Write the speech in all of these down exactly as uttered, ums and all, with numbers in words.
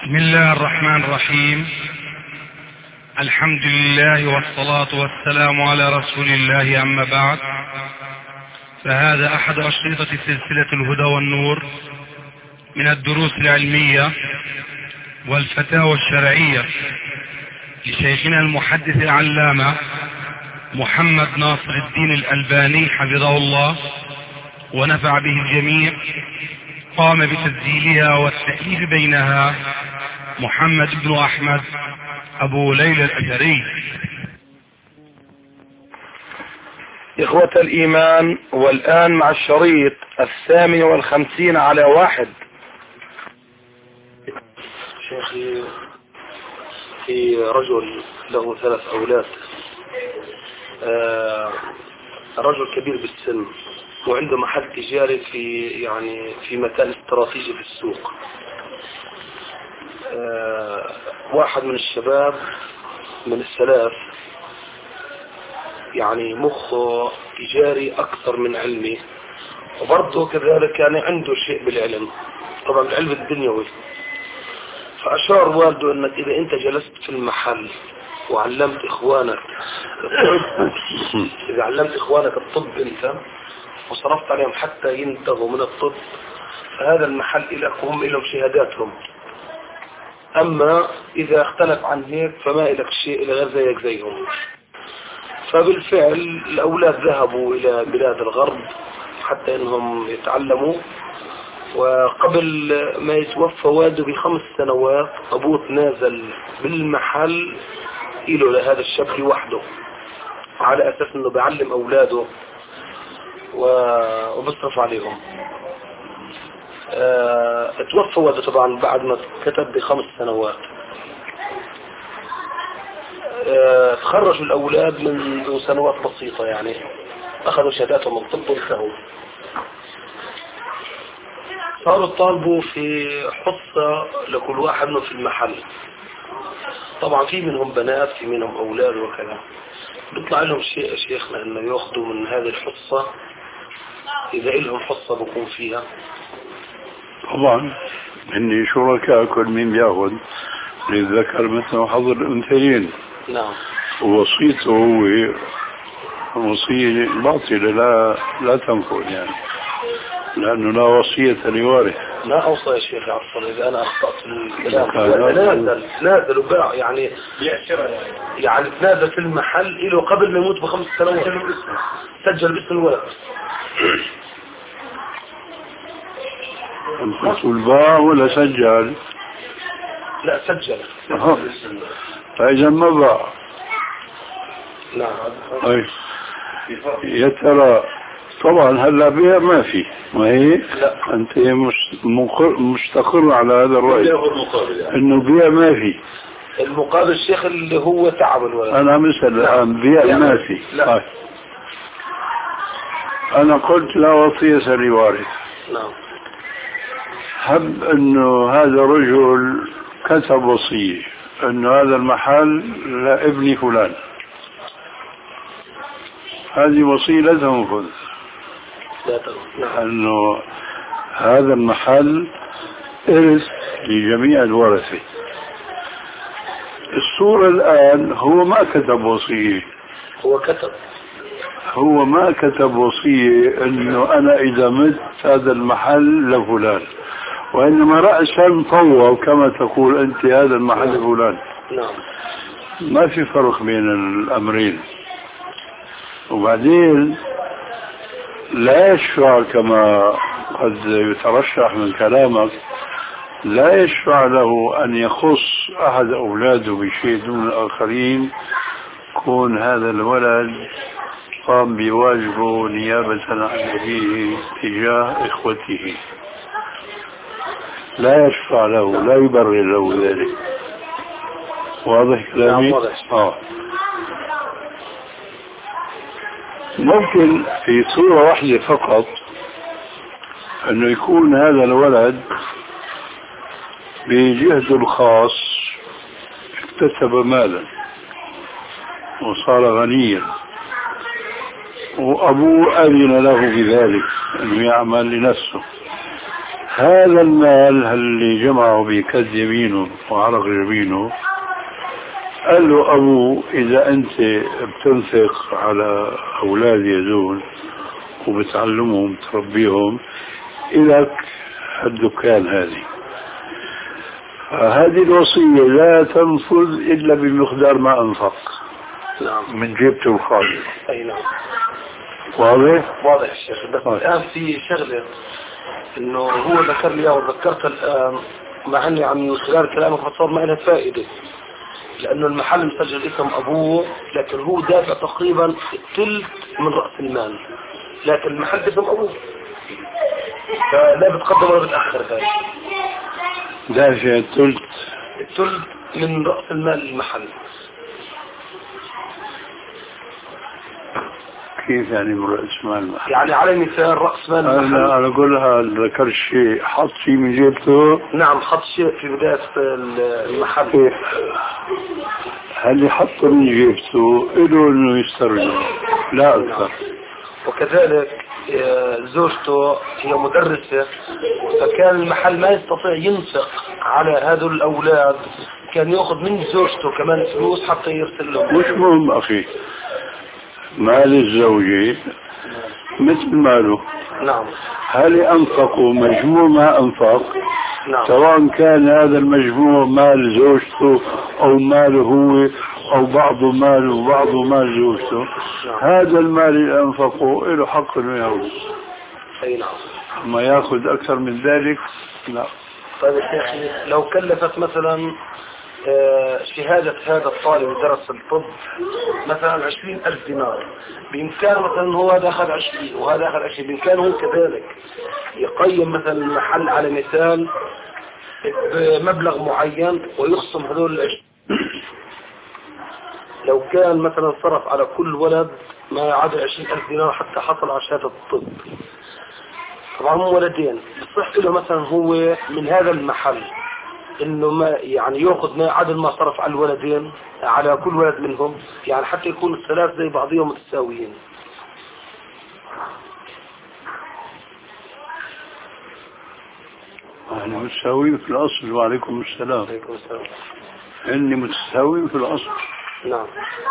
بسم الله الرحمن الرحيم. الحمد لله والصلاة والسلام على رسول الله، أما بعد، فهذا أحد أشرطة سلسلة الهدى والنور من الدروس العلمية والفتاوى الشرعية لشيخنا المحدث العلامة محمد ناصر الدين الألباني حفظه الله ونفع به الجميع. قام بتسجيلها والتأليف بينها محمد بن أحمد أبو ليلى الأثري. إخوة الإيمان، والآن مع الشريط الثامن والخمسين على واحد. شيخي، في رجل له ثلاث أولاد، آه رجل كبير بالسن وعنده محل تجاري في يعني في مكان استراتيجي في السوق. آه واحد من الشباب من السلاف يعني مخه تجاري أكثر من علمي، وبرضه كذلك يعني عنده شيء بالعلم، طبعا العلم الدنيوي. فأشار والده أنك إذا أنت جلست في المحل وعلمت إخوانك الطب، إذا علمت إخوانك الطب أنت وصرفت عليهم حتى ينتهوا من الطب، فهذا المحل لك وهم لهم شهاداتهم. أما إذا اختلف عن هيك فما لك شيء إلا غير زيك زيهم. فبالفعل الأولاد ذهبوا إلى بلاد الغرب حتى إنهم يتعلموا، وقبل ما يتوفى والده بخمس سنوات أبوه نازل بالمحل إله لهذا الشاب لوحده على أساس إنه بيعلم أولاده وبصرف عليهم. اه توفى والده طبعا بعد ما كتب بخمس سنوات. اه تخرجوا الأولاد من سنوات بسيطة، يعني أخذوا شهاداتهم من الطب وانتهوا. صاروا طالبوا في حصة لكل واحد منهم في المحل. طبعا في منهم بنات، في منهم أولاد وكذا. بيطلع لهم شيء يا شيخنا إنه يأخذوا من هذه الحصة، إذا لهم حصة بكون فيها. طبعا إني شركاء، كل مين بياخذ للذكر مثل حظ الأنثيين. نعم. ووصيته هو وصية باطلة لا لا تنفذ، يعني لأنه لا وصية لوارث. لا أوصى يا شيخ، عفوا إذا أنا أخطأت في الكلام. نازل نازل وباع، يعني يعني تنازل في المحل له قبل ما يموت بخمس سنوات. سجل باسم الولد. أنت تقول باع ولا سجل؟ لا سجل. أه. فإذا ما باع. نعم. أي يا ترى طبعا هلا بيع ما في، ما هي لا. أنت مستقر على هذا الرأي يعني. إنه بيع ما في. المقابل الشيخ اللي هو تعب الولد. أنا مثل الآن بيع ما في. لا. آه. أنا قلت لا وصية لوارث. نعم. هب إنه هذا رجل كتب وصية إنه هذا المحل لابن فلان، هذه وصية لا تنفذ، لأنه هذا المحل إرث لجميع الورثة. الصورة الآن هو ما كتب وصية، هو كتب هو ما كتب وصية إنه أنا إذا مت هذا المحل لفلان، وإنما رأسا طوى كما تقول أنت هذا المحل لفلان. نعم. ما في فرق بين الأمرين. وبعدين لا يشفع كما قد يترشح من كلامك، لا يشفع له أن يخص أحد أولاده بشيء دون الآخرين، كون هذا الولد قام بواجبه نيابة عن أبيه تجاه إخوته، لا يشفع له، لا يبرر له ذلك. واضح كلامي؟ نعم واضح. آه. ممكن في صورة واحدة فقط أنه يكون هذا الولد بجهده الخاص اكتسب مالا وصار غنيا، وأبوه أذن له بذلك أنه يعمل لنفسه. هذا المال اللي جمعه بكد يمينه وعرق جبينه، قال له أبوه إذا أنت بتنفق على أولادي هذول وبتعلمهم تربيهم إلك الدكان هذه، هذه الوصية لا تنفذ إلا بمقدار ما أنفق نعم من جيبته الخاص. أي نعم واضح؟ واضح الشيخ. بس الآن في شغلة إنه هو ذكر لي وذكرت الآن، مع إني عن خلال كلامك فصار ما لها فائدة، لأنه المحل مسجل اسم أبوه لكن هو دافع تقريبا الثلث من رأس المال، لكن المحل اسم أبوه، فلا بتقدم ولا بتأخر. هاي دافع الثلث الثلث من رأس المال المحل. كيف يعني من رأس مال المحل؟ يعني على مثال رأس مال المحل، أنا أنا أقولها ذكر شيء حط شيء من جيبته. نعم حط شيء في بداية المحل. كيف؟ هل حطه من جيبته إله إنه يسترجع لا أكثر. وكذلك زوجته هي مدرسة، فكان المحل ما يستطيع ينفق على هذول الأولاد، كان يأخذ من زوجته كمان فلوس حتى يرسل لهم. مش مهم أخي، مال الزوجة مثل ماله. نعم. هل أنفقوا مجموع ما أنفق؟ نعم. سواء كان هذا المجموع مال زوجته أو ماله هو أو بعض ماله وبعض مال زوجته. نعم. هذا المال اللي أنفقه له حق إنه ياخذ. أي نعم. ما ياخذ أكثر من ذلك لا. طيب يا أخي لو كلفت مثلا شهادة هذا الطالب درس الطب مثلا عشرين ألف دينار، بإمكانه مثلا هو هذا أخذ عشرين وهذا أخذ عشرين، بإمكانه كذلك يقيم مثلا المحل على مثال بمبلغ معين ويخصم هذول العشرين. لو كان مثلا صرف على كل ولد ما يعادل عشرين ألف دينار حتى حصل على شهادة الطب، طبعا هم ولدين، بصح له مثلا هو من هذا المحل انه ما يعني ياخذ ما عدد ما صرف على الولدين على كل ولد منهم، يعني حتى يكون الثلاث زي بعضهم متساويين. يعني متساويين في الأصل. وعليكم السلام. عليكم السلام. إني متساويين في الأصل. نعم.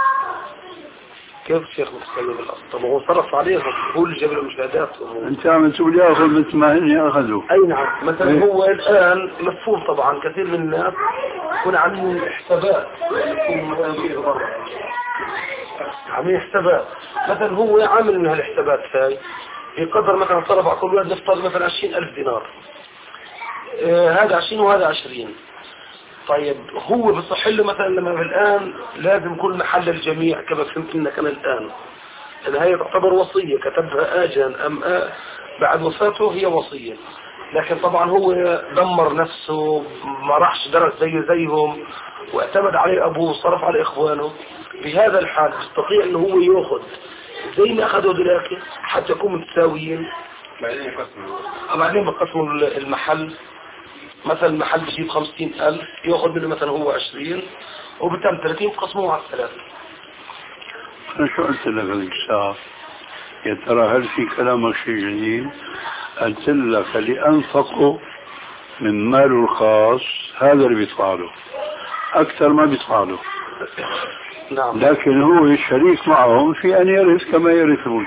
كيف الشيخ متساوي بالأصل؟ طب هو صرف عليهم، هو اللي جاب له مشاهدات. أنت عم تقول ياخذ مثل ما هن أخذوا. أي نعم. مثلا إيه؟ هو الآن مفهوم طبعا كثير من الناس يكون عاملين حسابات، يكون مثلا في غرض عاملين حسابات، مثلا هو عامل من هالحسابات هاي بقدر مثلا صرف على كل واحد نفترض مثلا عشرين ألف دينار، آه هذا عشرين وهذا عشرين. طيب هو بصح له مثلا لما في الآن لازم كل محل الجميع كما فهمت لنا كان الآن، لأن هي تعتبر وصية كتبها آجان أم آه بعد وفاته هي وصية، لكن طبعا هو دمر نفسه ما راحش درس زي زيهم واعتمد عليه أبوه صرف على إخوانه. بهذا الحال يستطيع أنه هو يأخذ زي ما أخذوا ذلك حتى يكونوا متساويين. بعدين يقسموا بعدين بقسموا المحل، مثلا المحل بجيب خمسين ألف يأخذ منه مثلا هو عشرين وبتم ثلاثين قسموه على الثلاثة. أنا شو قلت لك هذيك الساعة؟ يا ترى هل في كلامك شيء جديد؟ قلت لك اللي أنفقوا من ماله الخاص هذا اللي بيدفع له، أكثر ما بيدفع له. نعم. لكن هو شريك معهم في أن يرث كما يرثون.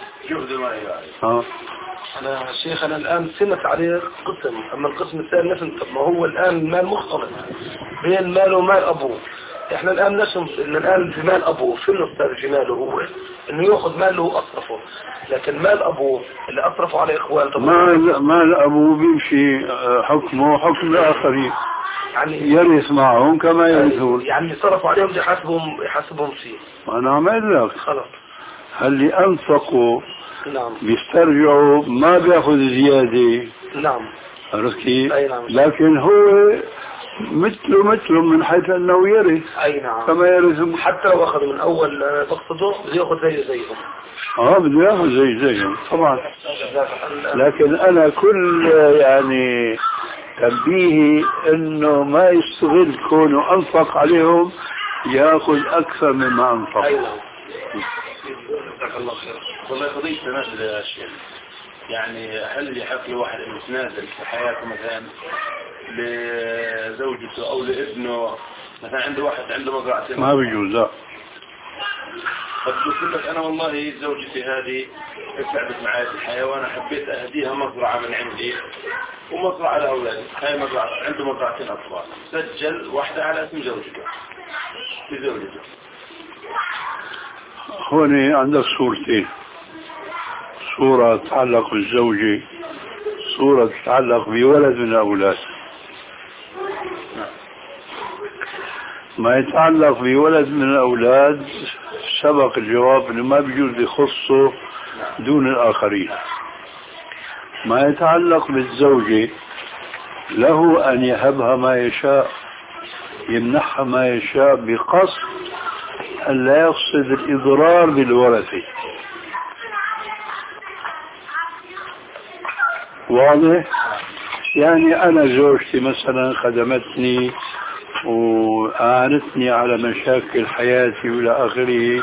ها. أنا شيخ أنا الآن سمت عليه قسم، أما القسم الثاني نفهم. طب ما هو الآن المال مختلط بين ماله ومال أبوه. إحنا الآن نشمس إن الآن في مال أبوه في النص في ماله هو إنه يأخذ ماله وأصرفه، لكن مال أبوه اللي أصرفه على إخوانه مال مال أبوه بيمشي حكمه حكم الآخرين، يعني يرث معهم كما يرثون. يعني صرفوا عليهم يحاسبهم يحاسبهم فيه. أنا عمل لك خلاص. اللي أنفقوا نعم بيسترجعوا ما بياخذ زيادة. نعم. عرفت كيف؟ نعم. لكن هو مثله مثله من حيث أنه يرث. أي نعم. كما يرث حتى لو أخذ من أول تقصده بده يأخذ زي زيهم. اه بده ياخذ زي زيهم طبعا. لكن أنا كل يعني تنبيهي إنه ما يستغل كونه أنفق عليهم يأخذ أكثر مما أنفق. أي نعم. جزاك الله خير. والله قضية تنازل يا شيخ. يعني هل يحق لواحد انه يتنازل في حياته مثلا لزوجته او لابنه؟ مثلا عنده واحد عنده مزرعتين. ما بيجوز لا. طب بقول لك انا والله زوجتي هذه تعبت معي في الحياه وانا حبيت اهديها مزرعه من عندي ومزرعه لاولادي. هاي مزرعه عنده مزرعتين اطفال، سجل واحده على اسم زوجته بزوجته. هون عندك صورتين، صورة تتعلق بالزوجة، صورة تتعلق بولد من الأولاد. ما يتعلق بولد من الأولاد سبق الجواب انه ما بيجوز يخصه دون الآخرين. ما يتعلق بالزوجة له أن يهبها ما يشاء، يمنحها ما يشاء بقصد أن لا يقصد الإضرار بالورثة. واضح؟ يعني أنا زوجتي مثلا خدمتني وأعانتني على مشاكل حياتي وإلى آخره،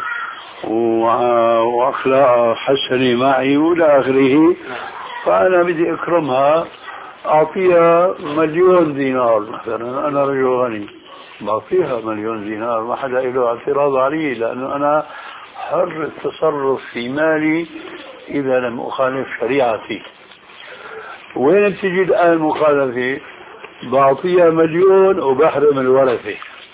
وأخلاقها حسنة معي وإلى آخره، فأنا بدي أكرمها أعطيها مليون دينار مثلا. أنا رجل غني بعطيها مليون دينار، ما حدا له اعتراض علي، لأنه أنا حر التصرف في مالي إذا لم أخالف شريعتي. وين بتجي الآن المخالفة؟ بعطيها مليون وبحرم الورثة.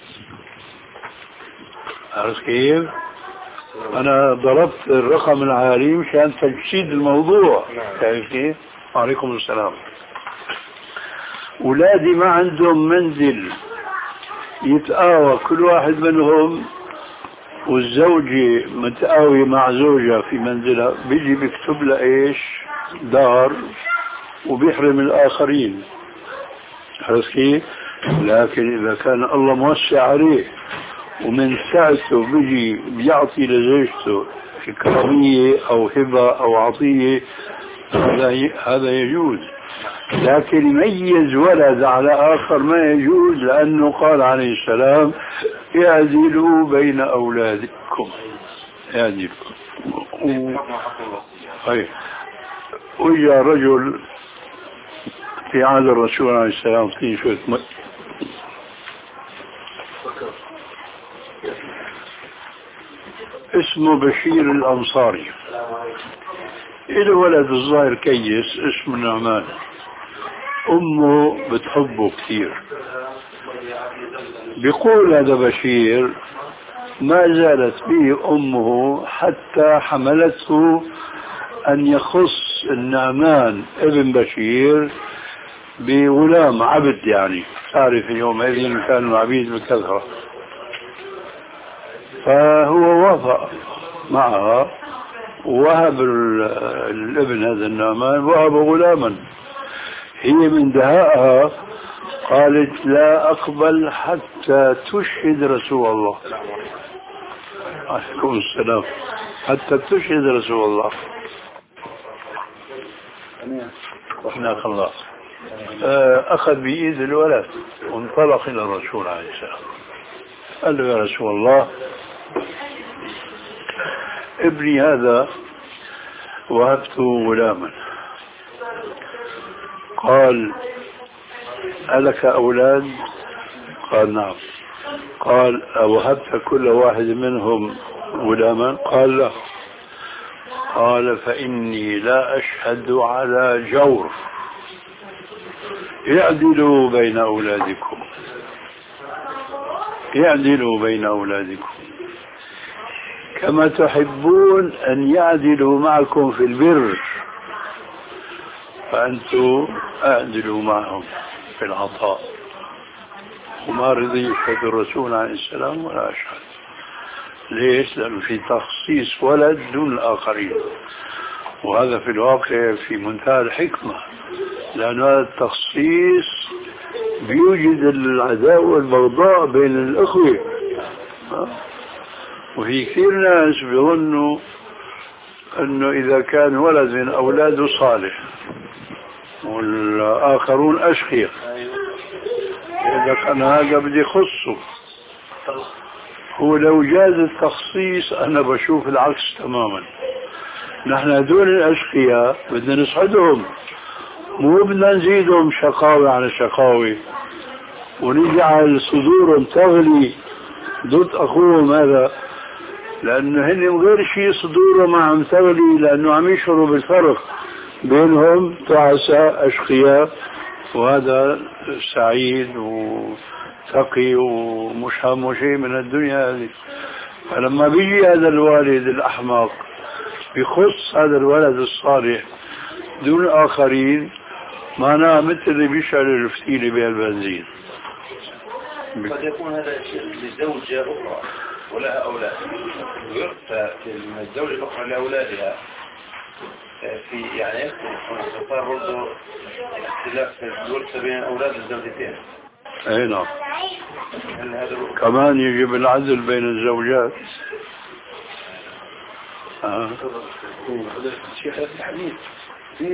عرفت كيف؟ أنا ضربت الرقم العالي مشان تجسيد الموضوع. تعرف كيف؟ وعليكم السلام. أولادي ما عندهم منزل يتآوى كل واحد منهم، والزوجة متآوية مع زوجها في منزلها، بيجي بيكتب لها إيش؟ دار، وبيحرم الآخرين. عرفت كيف؟ لكن إذا كان الله موسع عليه ومن ساعته بيجي بيعطي لزوجته إكرامية أو هبة أو عطية، هذا يجوز. لكن يميز ولد على آخر ما يجوز، لأنه قال عليه السلام اعدلوا بين أولادكم. اعدلوا. و... وجاء رجل في عهد الرسول عليه السلام في شوية م... اسمه بشير الأنصاري، إله ولد الظاهر كيس اسمه نعمان، أمه بتحبه كثير. بيقول هذا بشير ما زالت به أمه حتى حملته أن يخص النعمان ابن بشير بغلام عبد. يعني تعرف يومئذ كانوا العبيد بكثرة، فهو وافق معها ووهب الابن هذا النعمان، وهب غلاما. هي من دهائها قالت لا أقبل حتى تشهد رسول الله عليكم السلام، حتى تشهد رسول الله. وإحنا خلاص أخذ بإيد الولد وانطلق إلى الرسول عليه السلام، قال له يا رسول الله ابني هذا وهبته غلاما. قال ألك أولاد؟ قال نعم. قال أوهبت كل واحد منهم غلاما؟ قال لا. قال فإني لا أشهد على جور، اعدلوا بين أولادكم، اعدلوا بين أولادكم كما تحبون أن يعدلوا معكم في البر، فأنتم أعدلوا معهم في العطاء. وما رضي يشهد الرسول عليه السلام ولا أشهد. ليش؟ لأنه في تخصيص ولد دون الآخرين، وهذا في الواقع في منتهى الحكمة، لأن هذا التخصيص بيوجد العداوة والبغضاء بين الأخوة. وفي كثير ناس بيظنوا أنه إذا كان ولد من أولاده صالح والآخرون أشقياء، إذا كان هذا بدي يخصه. هو لو جاز التخصيص أنا بشوف العكس تماما، نحن هدول الأشقياء بدنا نسعدهم، مو بدنا نزيدهم شقاوة على شقاوة ونجعل صدورهم تغلي ضد أخوهم هذا، لأنه هن غير شيء صدورهم عم تغلي لأنه عم يشعروا بالفرق بينهم تعساء أشقياء، وهذا سعيد وتقي ومش همه شيء من الدنيا هذه. فلما بيجي هذا الوالد الأحمق بيخص هذا الولد الصالح دون آخرين، معناه مثل اللي بيشعل الفتيلة بالبنزين. قد يكون هذا الشيء لزوجة أخرى ولها أولاد، ويرثى من الزوجة الأخرى لأولادها في يعني صار برضه اختلاف في الورثة بين أولاد الزوجتين. أي نعم. كمان يجب العدل بين الزوجات. آه. الشيخ الحديث في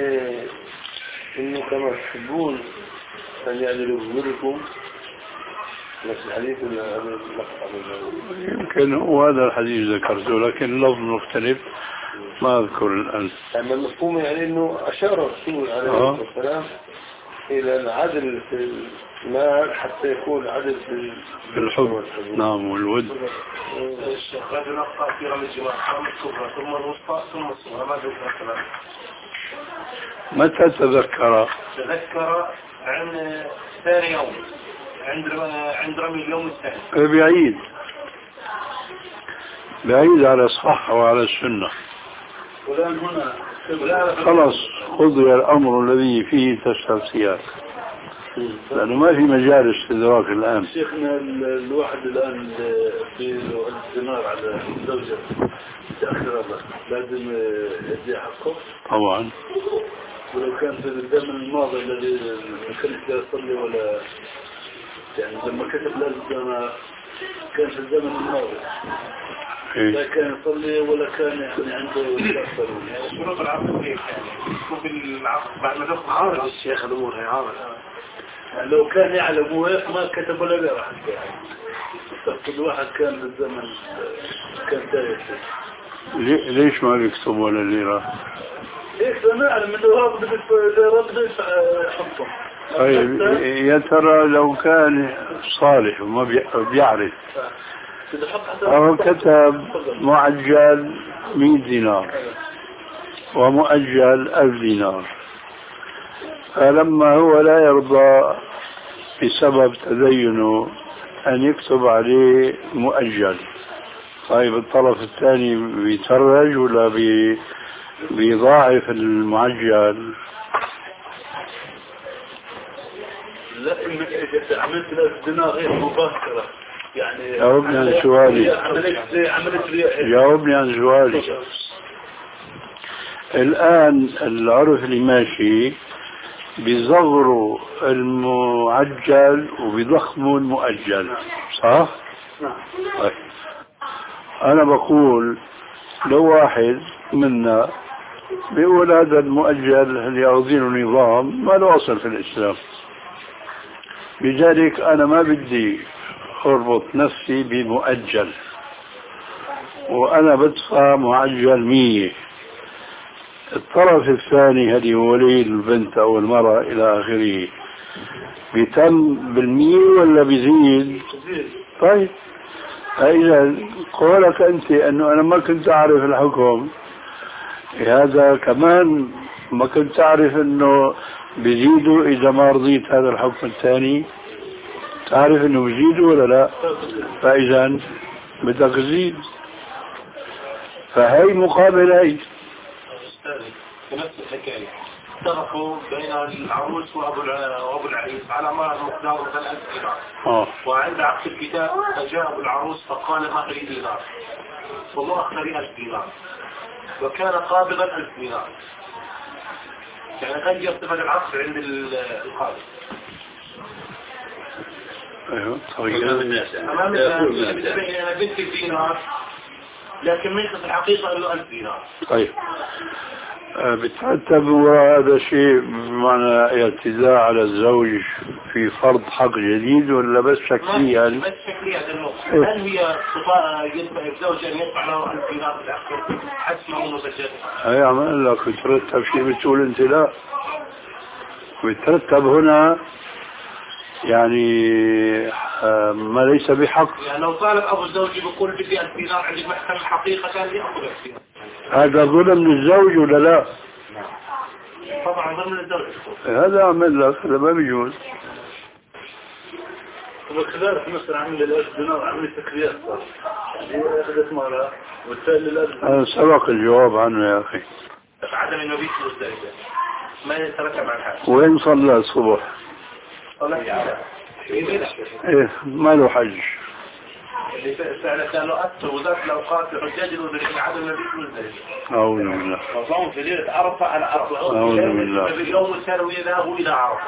إنه كما تحبون أن يعدلوا بذلكم نفس الحديث ولا يمكن هو هذا الحديث ذكرته لكن اللفظ مختلف ما أذكر الآن. أما المفهوم يعني إنه أشار الرسول عليه الصلاة والسلام إلى العدل في المال حتى يكون عدل في الحب. نعم والود. الشيخ رجل أخطأ في رمي الجماعة قام الكبرى ثم الوسطى ثم الصغرى ما ذكر الكلام. متى تذكر؟ تذكر عن ثاني يوم عند عند رمي اليوم الثاني. بعيد بعيد على الصح وعلى السنة. والآن هنا خلاص قضي الأمر الذي فيه تستفسير لأنه ما في مجال استدراك الآن. شيخنا الواحد الآن في الدينار على الزوجة تأخر لازم يدي حقه طبعا، ولو كان في الزمن الماضي الذي ما كانش يصلي ولا يعني لما كتب لازم كان في الزمن الماضي إيه؟ لا كان يصلي ولا كان يعني عنده يصلي. شروط العقد كيف يعني؟ شوف العقد بعد ما تاخذ عارض الشيخ الأمور هي عارض. لو كان يعلم وياك ما كتب ولا بيرح يعني. كل واحد كان بالزمن كان تاريخ. ليش ما بيكتب ولا ليرة؟ هيك ما أعلم إنه رابط رابط يحطه. طيب يا ترى لو كان صالح وما بيعرف أو كتب معجل مئة دينار ومؤجل ألف دينار، فلما هو لا يرضى بسبب تدينه أن يكتب عليه مؤجل، طيب الطرف الثاني بيترج ولا بي بيضاعف المعجل؟ لا إذا عملت ثلاث دينار غير مباشرة يعني. جاوبني عن سؤالي. جاوبني عن سؤالي. الآن العرف اللي ماشي بيصغروا المعجل وبيضخموا المؤجل، صح؟ نعم. طيب أنا بقول لو واحد منا بيقول هذا المؤجل اللي يعوضينه نظام ما له أصل في الإسلام، لذلك أنا ما بدي أربط نفسي بمؤجل وأنا بدفع معجل مية. الطرف الثاني هذه ولي البنت أو المرأة إلى آخره بيتم بالمية ولا بيزيد؟ طيب فإذا قولك أنت أنه أنا ما كنت أعرف الحكم هذا كمان ما كنت أعرف أنه بيزيدوا إذا ما رضيت هذا الحكم الثاني، تعرف أنه بيزيدوا ولا لا؟ فإذا بدك تزيد، فهي مقابل هي. في نفس الحكاية اتفقوا بين العروس وأبو وأبو العريس على مهر مقداره مثلا ألف دينار. آه. وعند عقد الكتاب فجاء أبو العروس فقال مهري دينار والله أخذ ألف دينار وكان قابضا ألف دينار، يعني غير صفة العقد عند القاضي. ايوه طيب. أمام الناس بتبين أنا بنت الدينار لكن من في الحقيقة له ألف دينار. طيب بترتب هذا شيء بمعنى اعتداء على الزوج في فرض حق جديد ولا بس شكلي يعني؟ بس شكلي هذا النقطة. هل هي صفاء يدفع الزوج أن يدفع له ألف دينار في الآخر حسب أو مبجل؟ أي عمل لك بترتب شيء بتقول أنت لا. بترتب هنا يعني ما ليس بحق. يعني لو طالب أبو الزوج بيقول بدي ألف دينار عند المحكمة حقيقة يأخذ ألف دينار. هذا ظلم للزوج ولا لا؟ طبعا ظلم للزوج. هذا عمل لك هذا ما بيجوز. وكذلك مثلا عمل الألف دينار عمل تكريات يعني أخذت مرة والتالي الألف. أنا سبق الجواب عنه يا أخي. عدم المبيت مستعجل ما يترتب على الحاج. وين صلى الصبح؟ إيه ما له حج. اللي فعلا كانوا أكثر وذات الأوقات لحجاج الوزن عدم المبيت مستعجل. أعوذ بالله. وصوم في ليلة عرفة على عرفة. أعوذ بالله. اليوم الثانوي ذهبوا إلى عرفة.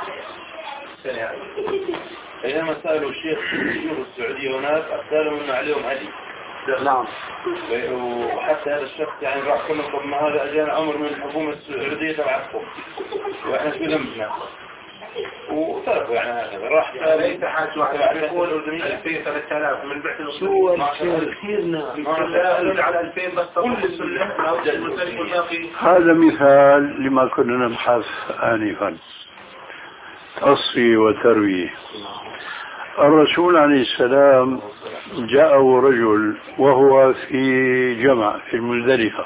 أيام سألوا الشيخ الشيوخ السعودية هناك أسألوا أن عليهم هدي. نعم. وحتى هذا الشخص يعني راح كنا طب ما هذا أجانا أمر من الحكومة السعودية تبعكم وإحنا شو ذنبنا وتركوا يعني هذا راح ليس حاجة واحد يقول ألفين ثلاثة آلاف من بعث شو كثيرنا على ألفين بس كل السنة. هذا مثال لما كنا نبحث آنفا تصفي وتروي. الرسول عليه السلام جاءه رجل وهو في جمع في المزدلفة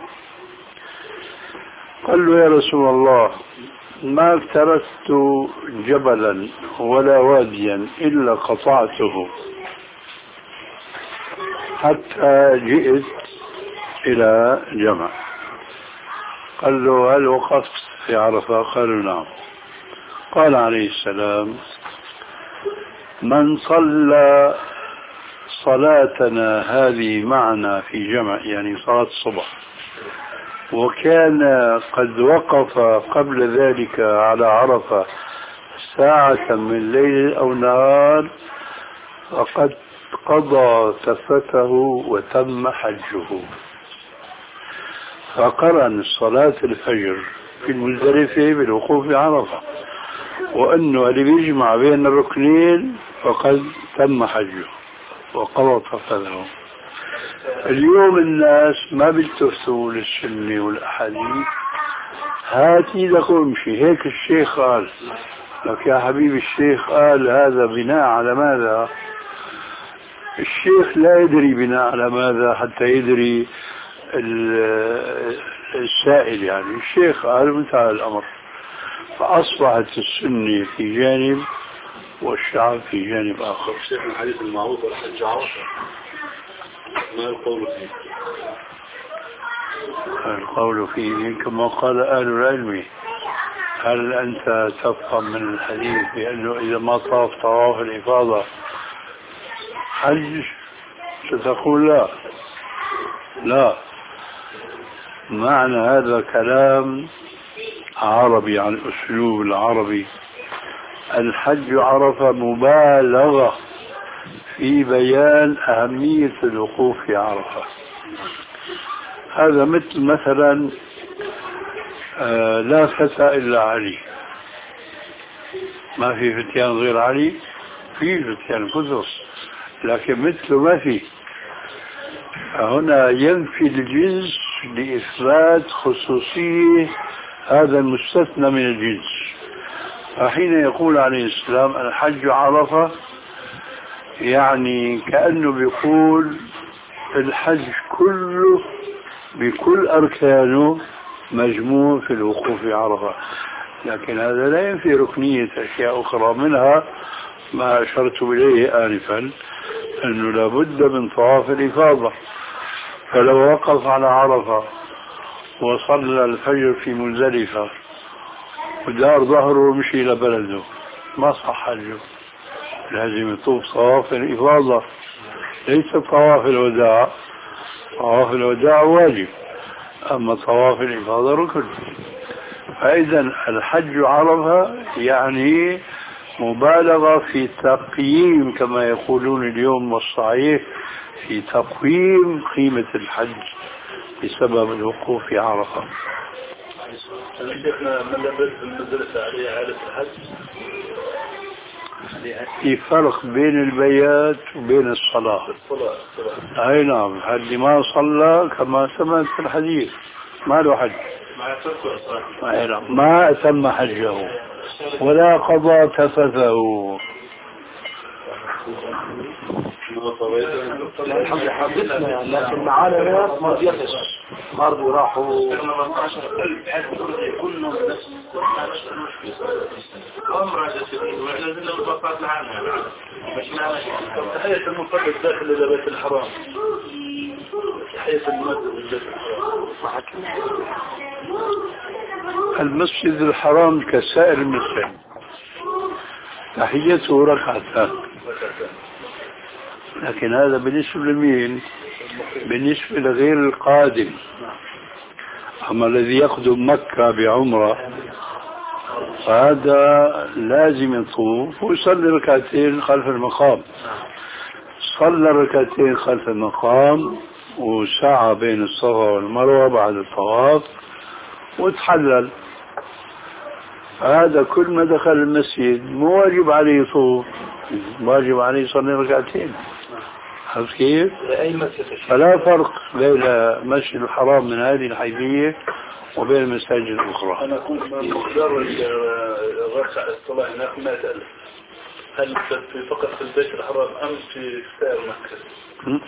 قال له يا رسول الله ما افترست جبلا ولا واديا إلا قطعته حتى جئت إلى جمع. قال له هل وقفت في عرفة؟ قالوا نعم. قال عليه السلام من صلى صلاتنا هذه معنا في جمع يعني صلاة الصبح وكان قد وقف قبل ذلك على عرفة ساعة من ليل أو نهار فقد قضى تفته وتم حجه. فقرن صلاة الفجر في المزدلفة بالوقوف بعرفة وأنه اللي بيجمع بين الركنين فقد تم حجه وقضى تفته. اليوم الناس ما بيلتفتوا للسنة والأحاديث هات ايدك وامشي هيك الشيخ قال لك يا حبيبي الشيخ قال هذا بناء على ماذا؟ الشيخ لا يدري بناء على ماذا حتى يدري السائل يعني الشيخ قال منتهى الأمر. فأصبحت السنة في جانب والشعب في جانب آخر. الشيخ الحديث المعروف والحج عرفة ما القول فيه؟ القول فيه كما قال أهل العلم. هل أنت تفهم من الحديث بأنه إذا ما طاف طواف الإفاضة حج؟ ستقول لا لا. معنى هذا كلام عربي عن الأسلوب العربي. الحج عرفة مبالغة في بيان أهمية الوقوف في عرفة. هذا مثل مثلا آه لا فتى إلا علي. ما في فتيان غير علي؟ في فتيان كثر لكن مثله ما في. هنا ينفي الجنس لإثبات خصوصية هذا المستثنى من الجنس. فحين يقول عليه السلام الحج عرفة يعني كأنه بيقول الحج كله بكل أركانه مجموع في الوقوف في عرفة. لكن هذا لا ينفي ركنية أشياء أخرى منها ما أشرت إليه آنفا أنه لابد من طواف الإفاضة. فلو وقف على عرفة وصلى الفجر في مزدلفة ودار ظهره ومشي إلى بلده ما صح حجه. لازم يطوف طواف الإفاضة ليس طواف الوداع. طواف الوداع واجب أما طواف الإفاضة ركن. فإذا الحج عرفة يعني مبالغة في تقييم كما يقولون اليوم والصحيح في تقويم قيمة الحج بسبب الوقوف في عرفة. شيخنا من لبس المدرسة عليه عالة الحج. في فرق بين البيات وبين الصلاة. الصلاة الصلاة. أي نعم، اللي ما صلى كما ثبت في الحديث ما له حج. أي نعم، ما أتم حجه ولا قضى تفثه. الحمد حدثنا لكن معانا ناس ما بيقش برضه راحوا كلهم نفس أمر جسدي وإحنا زلنا مبسطنا عنها مش معنى تحية المصلي الداخل إلى بيت الحرام، تحية المسجد البيت الحرام. المسجد الحرام كسائر المسجد تحيته ركعتان، لكن هذا بالنسبة لمين؟ بالنسبة لغير القادم. أما الذي يقدم مكة بعمرة فهذا لازم يطوف ويصلي ركعتين خلف المقام. صلى ركعتين خلف المقام وسعى بين الصفا والمروة بعد الطواف وتحلل. هذا كل ما دخل المسجد مو واجب عليه يطوف، واجب عليه يصلي ركعتين. عرفت كيف؟ فلا فرق بين مسجد الحرام من هذه الحيثية وبين المساجد الأخرى. أنا كنت مدرج غرس على الصلاة هناك ما تألف، هل في فقط في البيت الحرام أم في سائر مكة؟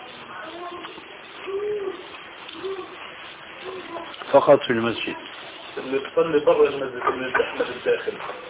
فقط في المسجد. اللي بتصلي برا المسجد اللي تحمل الداخل.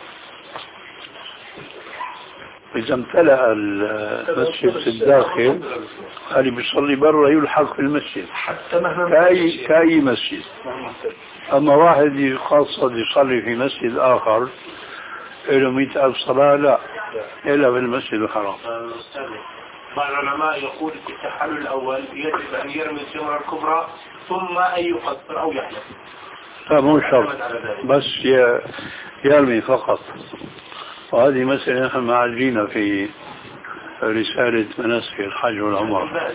إذا امتلأ المسجد في الداخل اللي بيصلي برا يلحق في المسجد حتى مهما كأي, كأي مسجد. أما واحد خاصة يصلي في مسجد آخر له مئة ألف صلاة لا إلا في المسجد الحرام. بعض العلماء يقول في التحلل الأول يجب أن يرمي الجمرة الكبرى ثم أن يقصر أو يحلق. لا مو شرط، بس يرمي فقط. وهذه مسألة نحن معالجينها في رسالة مناسك الحج والعمرة.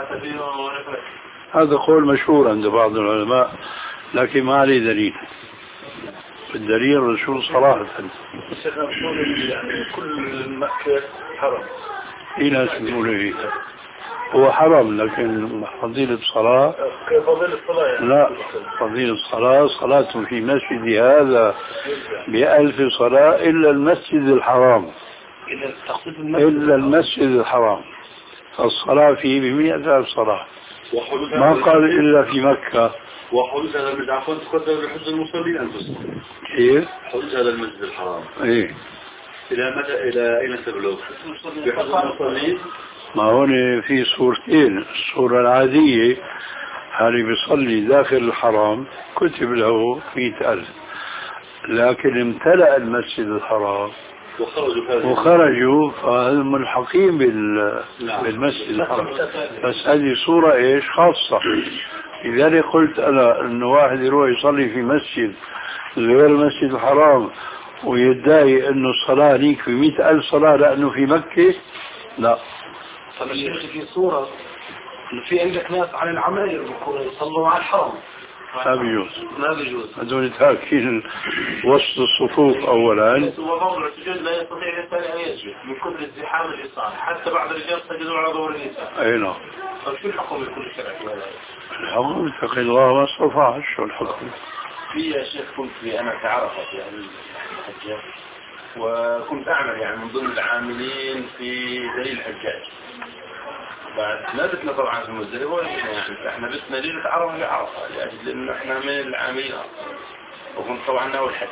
هذا قول مشهور عند بعض العلماء لكن ما عليه دليل. الدليل الرسول صراحة يعني كل مكة حرم. في ناس بيقولوا هو حرم لكن فضيلة الصلاة فضيلة الصلاة يعني. لا، فضيلة الصلاة صلاة في مسجد هذا بألف صلاة إلا المسجد الحرام، إلا المسجد الحرام الصلاة فيه بمئة ألف صلاة. ما قال إلا في مكة. وحدود هذا المسجد عفوا تقدر بحج المصلين أنفسهم. كيف؟ حدود هذا المسجد الحرام. إيه. إلى متى إلى أين تبلغ؟ بحج المصلين. ما هون في صورتين، الصورة العادية اللي بيصلي داخل الحرام كتب له مئة ألف، لكن امتلأ المسجد الحرام وخرجوا وخرجوا فهم ملحقين بال... بالمسجد الحرام. بس هذه صورة ايش خاصة. لذلك قلت انا انه واحد يروح يصلي في مسجد غير المسجد الحرام ويدعي انه الصلاة ليك في مئة ألف صلاة لانه في مكة، لا. طب الشيخ في صورة انه في عندك ناس على العماير بيكونوا يصلوا على الحرم، ما بيجوز، ما بيجوز. هذول تاكين وسط الصفوف اولا. وموضوع السجود لا يستطيع الانسان ان يسجد من كثر الزحام الإصابة، حتى بعض الرجال سجدوا على ظهور النساء. اي نعم. طيب شو الحكم يكون الشرعي؟ الحكم اتق الله ما استطاع. شو الحكم؟ في يا شيخ كنت في انا في عرفة في الحجاج وكنت اعمل يعني من ضمن العاملين في دليل الحجاج. بعد ما بتنا طبعا في المزدلفة يعني احنا بتنا ليلة عرفة لعرفة لأجل لأنه احنا من العاملين وكنت طبعا ناوي الحج.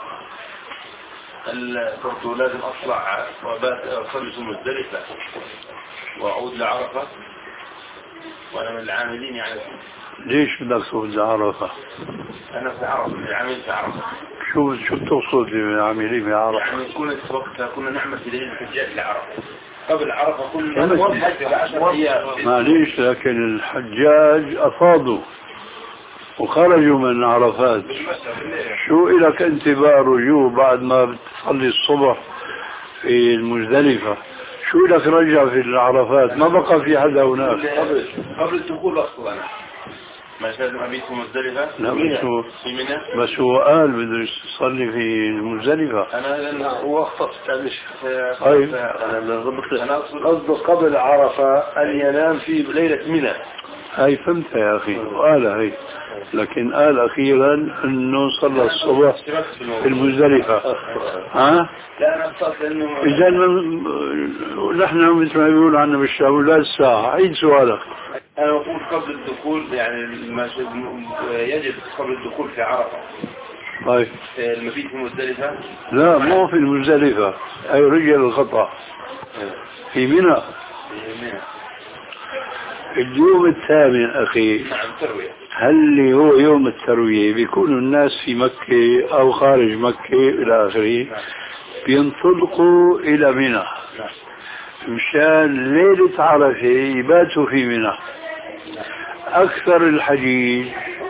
قلت لازم اطلع وبات اصلي في المزدلفة واعود لعرفة وانا من العاملين يعني. ليش بدك تروح عرفة؟ انا في عرفة من العاملين في عرفة. شو شو تقصد بالعاملين في عرفة؟ يعني كنا وقتها كنا نعمل في دليل الحجاج لعرفة. قبل عرفة كنا نحج بعشر أيام. معليش لكن الحجاج أفاضوا وخرجوا من عرفات. شو إلك أنت بقى رجوع بعد ما بتصلي الصبح في المزدلفة؟ شو لك رجع في العرفات؟ ما بقى في حدا هناك. قبل قبل الدخول أصلا مش لازم أبيت في مزدلفة؟ لا بس هو في منى؟ بس هو قال بده يصلي في مزدلفة. أنا لأن هو أخطأ مش طيب أنا قصده قبل عرفة أن ينام في ليلة منى. هاي فهمتها يا أخي وقال هاي، لكن قال أخيرا أنه صلى الصبح في المزدلفة. ها؟ لا أنا أخطأت لأنه إذا نحن مثل ما بيقول عنا بالشام لا الساعة. عيد سؤالك. أنا أقول قبل الدخول يعني يجب قبل الدخول في عرفة. طيب المبيت في مزدلفة؟ لا مو في المزدلفة، أي رجل الخطأ في منى. في منى اليوم الثامن أخي. نعم تروية. هل هو يوم التروية بيكون الناس في مكة أو خارج مكة إلى آخره بينطلقوا إلى منى مشان ليلة عرفة يباتوا في منى. أكثر الحجيج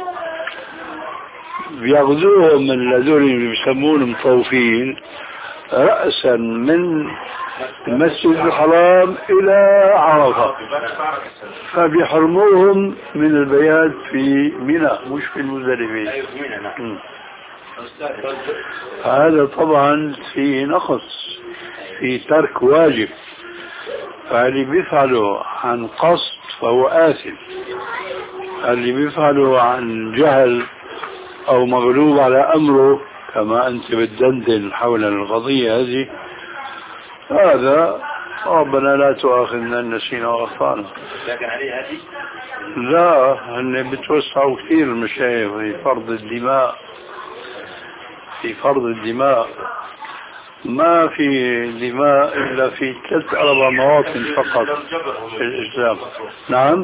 بياخذوهم من الذول اللي بيسمون مطوفين رأسا من المسجد الحرام إلى عرفة، فبيحرموهم من البيات في منى مش في المزدلفة. هذا طبعا في نقص، في ترك واجب، فاللي بيفعله عن قصد فهو آثم، اللي بيفعله عن جهل أو مغلوب على أمره كما أنت بتدندن حول القضية هذه، هذا ربنا لا تؤاخذنا إن نسينا وأخطأنا. لكن عليه هذه لا، هن بتوسعوا كثير المشايخ في فرض الدماء، في فرض الدماء ما في دماء إلا في ثلاث أربع مواطن فقط في الإسلام. نعم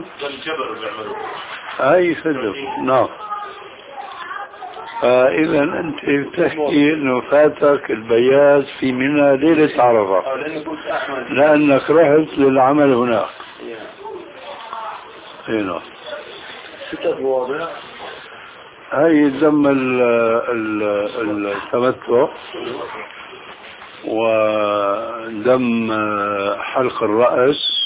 أي خدم. نعم. فإذا أنت بتحكي إنه فاتك البيات في منى ليلة عرفة لأنك رحت للعمل هناك. هنا ستة مواضيع. هاي دم التمتع ودم حلق الرأس،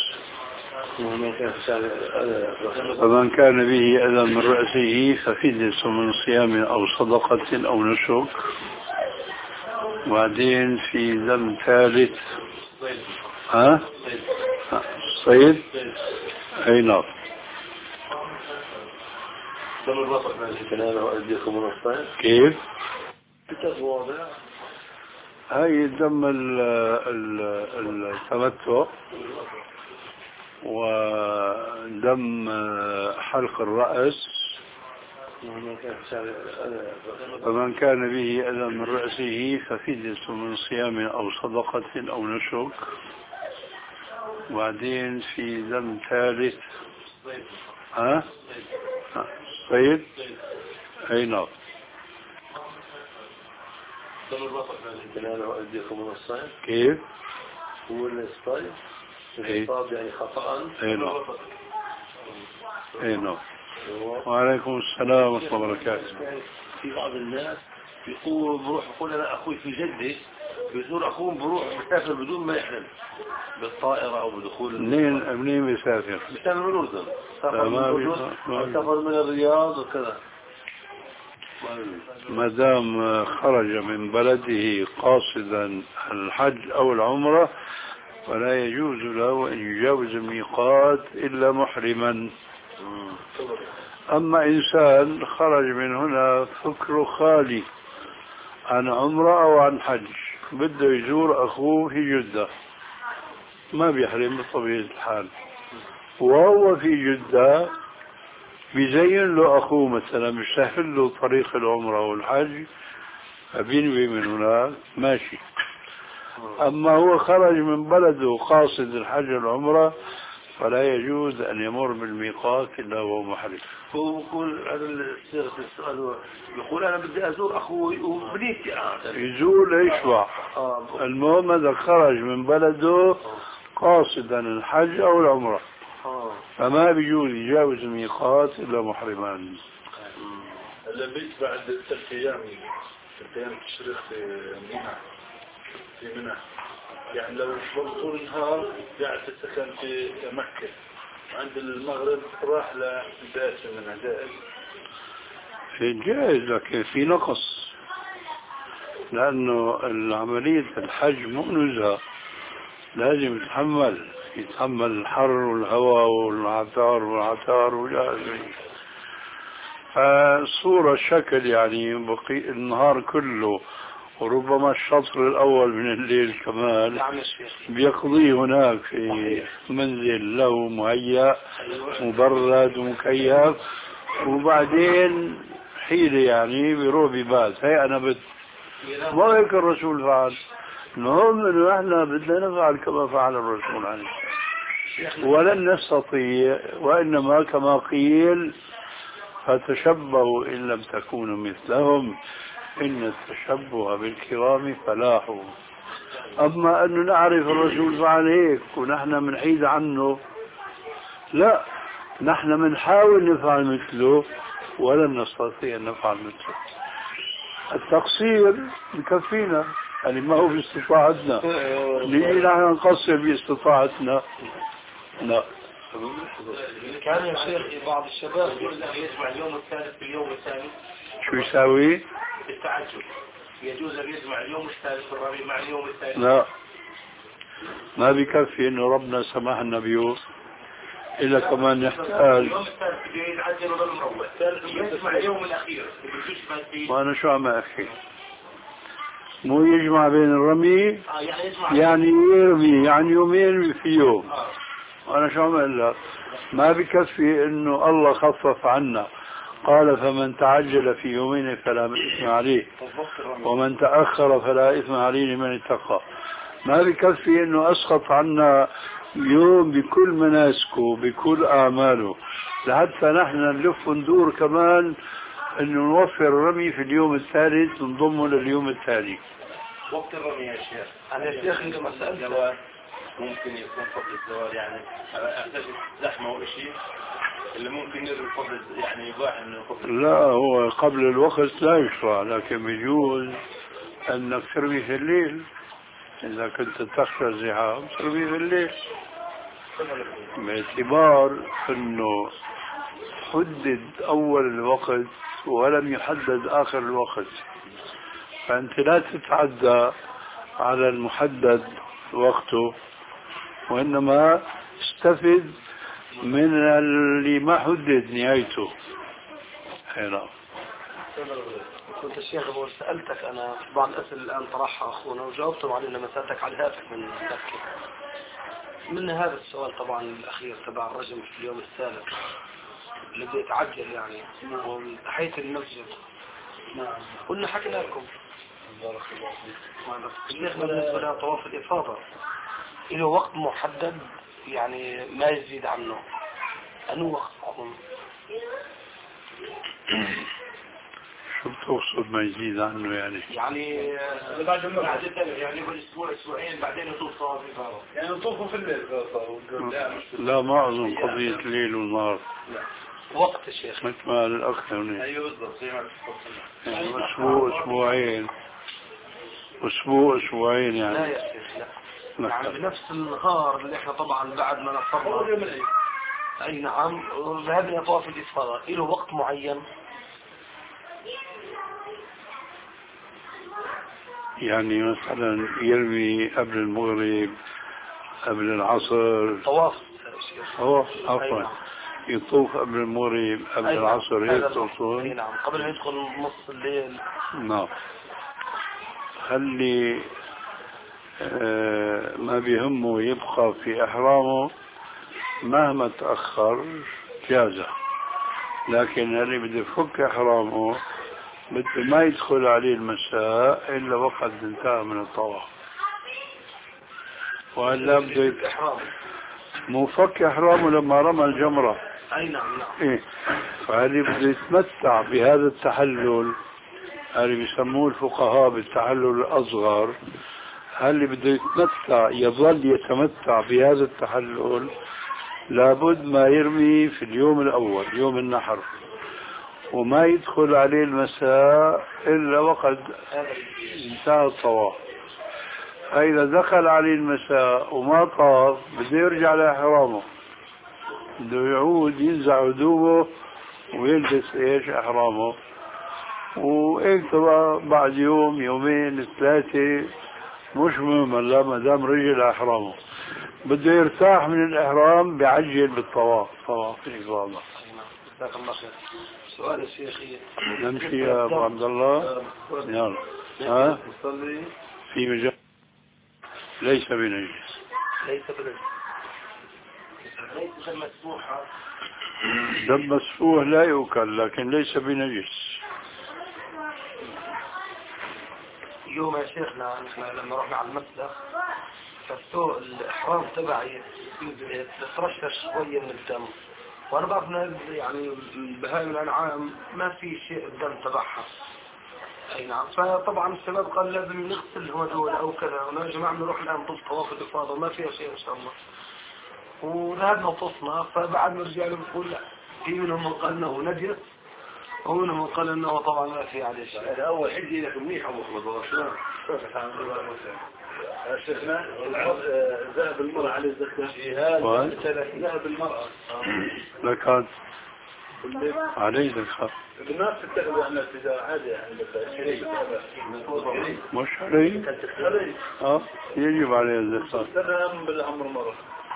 فمن كان به أذى من رأسه ففدية من صيام أو صدقة أو نسك. وبعدين في دم ثالث ها صيد. أي نعم. دم البصر كنانة وأيديكم من الصيد. كيف؟ ستة مواضيع. هاي دم التمتع ودم حلق الرأس، فمن كان به أذى من رأسه ففدية من صيام أو صدقة أو نسك. وبعدين في دم ثالث ها صيد. أي نعم. دم البصر كنانة وأيديكم من الصيد. كيف؟ هو الصيد الصاد يعني خطأ. أي نعم. أي نعم. وعليكم السلام ورحمة الله وبركاته. في بعض الناس بيقول بروح يقول أنا أخوي في جدة بيزور أخوهم بروح بيسافر بدون ما يحلم بالطائرة أو بدخول. منين منين بيسافر؟ بيسافر من الأردن. سافر من الأردن سافر من الرياض وكذا. ما دام خرج من بلده قاصدا الحج أو العمرة فلا يجوز له أن يجاوز الميقات إلا محرما. أما إنسان خرج من هنا فكره خالي عن عمرة أو عن حج بده يزور أخوه في جدة ما بيحرم بطبيعة الحال، وهو في جدة بيزين له أخوه مثلا بيسهل له طريق العمرة والحج فبينوي من هناك ماشي. أما هو خرج من بلده قاصد الحج والعمرة فلا يجوز أن يمر بالميقات إلا وهو محرم. هو يقول هذا صيغة السؤال هو يقول أنا بدي أزور أخوي وبنيتي يزور يشبع. المهم هذا خرج من بلده قاصدا الحج أو العمرة فما بيجوز يجاوز الميقات إلا محرمان. اللبيت بعد ثلاث أيام ثلاث أيام تشريق في منى في منى يعني لو طول النهار قاعد تسكن في مكة عند المغرب راح لدائس من دائس في جائز، لكن في نقص، لأنه العملية الحج مو نزهة، لازم يتحمل يتحمل الحر والهواء والعثار والعثار والجاهزين. فالصورة شكل يعني بقي النهار كله، وربما الشطر الأول من الليل كمان بيقضي هناك في منزل له مهيأ مبرد ومكيف، وبعدين حيلة يعني بيروح ببات. هي أنا بد ما هيك الرسول فعل، المهم إنه إحنا بدنا نفعل كما فعل الرسول عليه الصلاة، ولن نستطيع، وإنما كما قيل فتشبهوا إن لم تكونوا مثلهم إن التشبه بالكرام فلاح. أما أن نعرف الرسول فعل هيك ونحن منحيد عنه، لا، نحن منحاول نفعل مثله ولن نستطيع أن نفعل مثله. التقصير بكفينا، يعني ما هو باستطاعتنا نيجي نحن نقصر باستطاعتنا، لا. كان يا شيخ بعض الشباب يجمع اليوم الثالث باليوم الثاني، شو يساوي؟ بالتعجل يجوز أن يجمع اليوم الثالث والرابع مع اليوم الثالث؟ لا، ما بكفي إنه ربنا سمح النبي إلا كمان نحتاج اليوم الثالث بده يتعجل ولا المروح يجمع اليوم الأخير. وأنا شو عم أحكي؟ مو يجمع بين الرمي آه يعني, يجمع يعني يرمي يعني يومين في يوم. آه. وأنا شو عم أقول لك؟ ما بكفي إنه الله خفف عنا، قال فمن تعجل في يومين فلا إثم عليه ومن تأخر فلا إثم عليه لمن اتقى. ما بكفي إنه أسقط عنا يوم بكل مناسكه بكل أعماله، لحتى نحن نلف وندور كمان إنه نوفر الرمي في اليوم الثالث ونضمه لليوم التالي. وقت الرمي يا شيخ أنا يا شيخ لما سألت ممكن يكون قبل الزوال، يعني أحتاج زحمة أو شيء اللي ممكن يرمي قبل، يعني يباح إنه قبل. لا، هو قبل الوقت لا يشرع، لكن بيجوز أنك ترمي في الليل إذا كنت تخشى الزحام، ترمي في الليل، باعتبار أنه حدد أول الوقت ولم يحدد آخر الوقت، فأنت لا تتعدى على المحدد وقته، وإنما استفد من اللي ما حدد نهايته. هنا كنت الشيخ أبو سألتك أنا بعض الأسئلة الآن طرحها أخونا وجاوبتم عليه لما سألتك على الهاتف من ذلك. من هذا السؤال طبعا الأخير تبع الرجم في اليوم الثالث اللي بده يتعجل يعني وتحية المسجد، قلنا حكينا لكم الشيخ بالنسبة لها طواف الإفاضة له وقت محدد يعني ما يزيد عنه، أنه وقت أظن شو بتقصد ما يزيد عنه؟ يعني يعني بعد يعني بالأسبوع أسبوعين بعدين يطوف طواف الإفاضة، يعني يطوفوا في الليل. لا، ما أظن قضية ليل ونهار، وقت الشيخ مثل ما الأخ هنا أيوة بالضبط زي ما يعني أسبوع أسبوعين أسبوع أسبوعين يعني. لا يا شيخ لا، يعني بنفس النهار اللي احنا طبعا بعد ما نصرنا أي نعم ذهبنا طواف الإفاضة له وقت معين، يعني مثلا يرمي قبل المغرب قبل العصر طواف هو عفوا يطوف قبل المغرب قبل العصر هيك تقصد؟ اي نعم قبل ما يدخل نص الليل. نعم. خلي آه ما بيهمه يبقى في إحرامه مهما تأخر جازة، لكن اللي بده يفك إحرامه بده ما يدخل عليه المساء إلا وقت انتهى من الطواف، وهلا بده مو فك إحرامه لما رمى الجمرة. أي نعم نعم. إيه، فهذه بده يتمتع بهذا التحلل، هذا بيسموه الفقهاء بالتحلل الأصغر. هل بده يتمتع يظل يتمتع بهذا التحلل لابد ما يرمي في اليوم الأول يوم النحر، وما يدخل عليه المساء إلا وقد انتهى الطواف. فإذا دخل عليه المساء وما طاف بده يرجع لإحرامه، بده يعود ينزع هدومه ويلبس ايش احرامه، وهيك طبعا بعد يوم يومين ثلاثة مش مهم هلا ما دام رجع احرامه بده يرتاح من الاحرام بيعجل بالطواف طواف الافاضة. جزاك الله خير. سؤال يا شيخي، نمشي يا ابو عبد الله. يلا ها نصلي في مجال ليس بنجس. ليس بنجس. ليس مسموحة. دم مسفوح لا يؤكل لكن ليس بنجس. يوم يا شيخنا نحن لما رحنا على المسلخ فالسوق الإحرام تبعي تترشش شوية من الدم، وأنا بعرف إن يعني بهايم الأنعام ما في شيء الدم تبعها. أي نعم. فطبعا الشباب قال لازم نغسل هدول أو كذا، قلنا يا جماعة بنروح الآن نطوف طواف الإفاضة وما فيها شيء إن شاء الله. وذهبنا وطفنا، فبعد ما رجعنا بنقول لا، في منهم من قال إنه نجس ومنهم من قال إنه طبعا ما في عليه شيء. هذا أول حجي لك منيح أبو أحمد والله. شلون؟ كيف تعمل شيخنا ذهب المرأة على الزكاة. ذهب المرأة لكن عليه زكاة. الناس تتخذ عن التجارة عادي يعني شري مش عليه. اه يجب عليه الزكاة. كل سنة بالعمر مرة.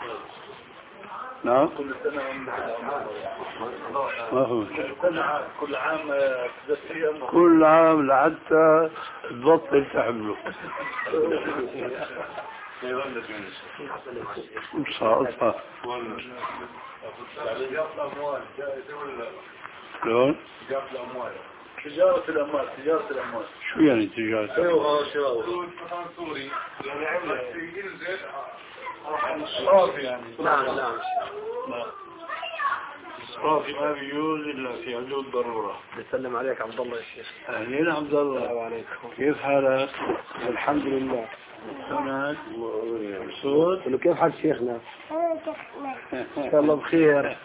نعم. كل سنة بالعمر مرة. ما هو كل سنة كل عام تزكية. كل عام لحتى تبطل تحمله. مصاصة. شلون؟ تجارة الأموال. تجارة الأموال. تجارة الأموال. شو يعني تجارة؟ أيوة شباب. سوري. يعني ينزل. إسراف يعني. نعم نعم. الإسراف ما بيجوز إلا في حدود ضرورة. بسلم عليك عبد الله يا شيخ. أهلين عبد الله. السلام عليكم. كيف حالك؟ الحمد لله. سنة مبسوط؟ قل له كيف حال شيخنا؟ إن شاء الله بخير.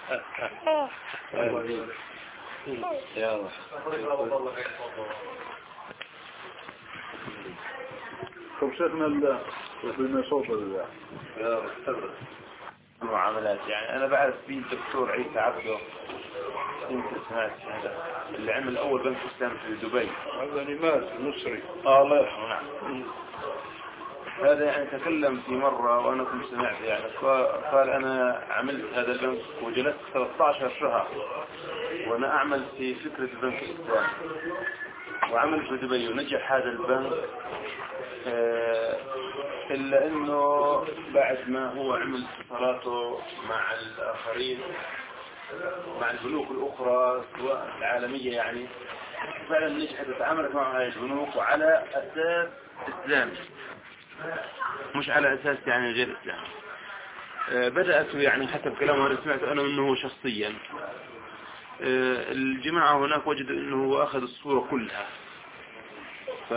يلا. طب شيخنا الله وفينا صوت الله. يا استغرب معاملات. يعني انا بعرف في الدكتور عيسى عبده يمكن سمعت هذا اللي عمل اول بنك اسلامي في دبي. هذا نماذج مصري. اه الله يرحمه. نعم. هذا يعني تكلم في مرة وانا كنت سمعت يعني قال انا عملت هذا البنك وجلست ثلاثة عشر شهر وانا اعمل في فكرة البنك الاسلامي وعمل في دبي ونجح هذا البنك. آه إلا أنه بعد ما هو عمل اتصالاته مع الآخرين مع البنوك الأخرى سواء العالمية يعني فعلا نجحت وتعاملت مع هذه البنوك وعلى أساس إسلامي مش على أساس يعني غير إسلامي. آه بدأت يعني حسب كلامه أنا سمعت أنا منه شخصيا. آه الجماعة هناك وجدوا أنه هو أخذ الصورة كلها ف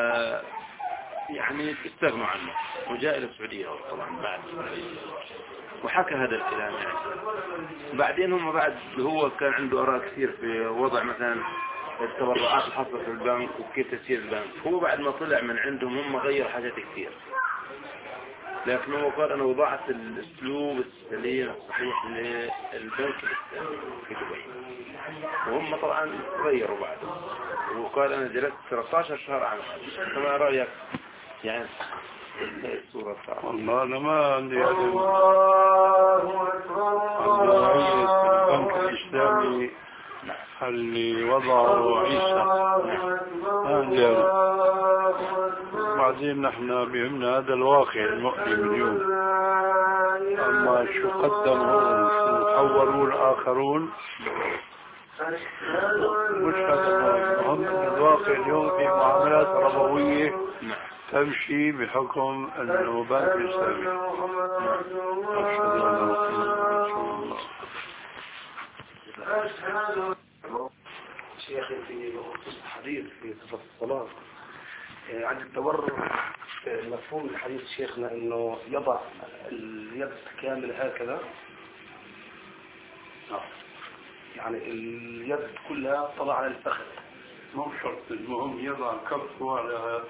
يعني استغنوا عنه وجاء إلى السعودية طبعا بعد وحكى هذا الكلام يعني. بعدين هم بعد هو كان عنده آراء كثير في وضع مثلا التبرعات الحصل في البنك وكيف تسير البنك. هو بعد ما طلع من عندهم هم غير حاجات كثير لكن هو قال أنا وضعت الأسلوب السليم الصحيح للبنك الإسلامي في دبي وهم طبعا غيروا بعده. وقال أنا جلست ثلاثة عشر شهر عام. فما رأيك يعني الصورة الصراحة؟ والله أنا ما عندي هذا البنك الإسلامي اللي وضعه عيسى ما عندي هذا. بعدين نحن بهمنا هذا الواقع المؤلم اليوم. أما شو قدموا شو حولوا الآخرون مش هذا المهم. الواقع اليوم في معاملات ربوية تمشي بحكم أنه بنك إسلامي. شيخي في الحديث في صفة الصلاة عند التورع مفهوم الحديث شيخنا انه يضع اليد كاملة هكذا يعني اليد كلها طلع على الفخذ. مو شرط المهم يضع كفه على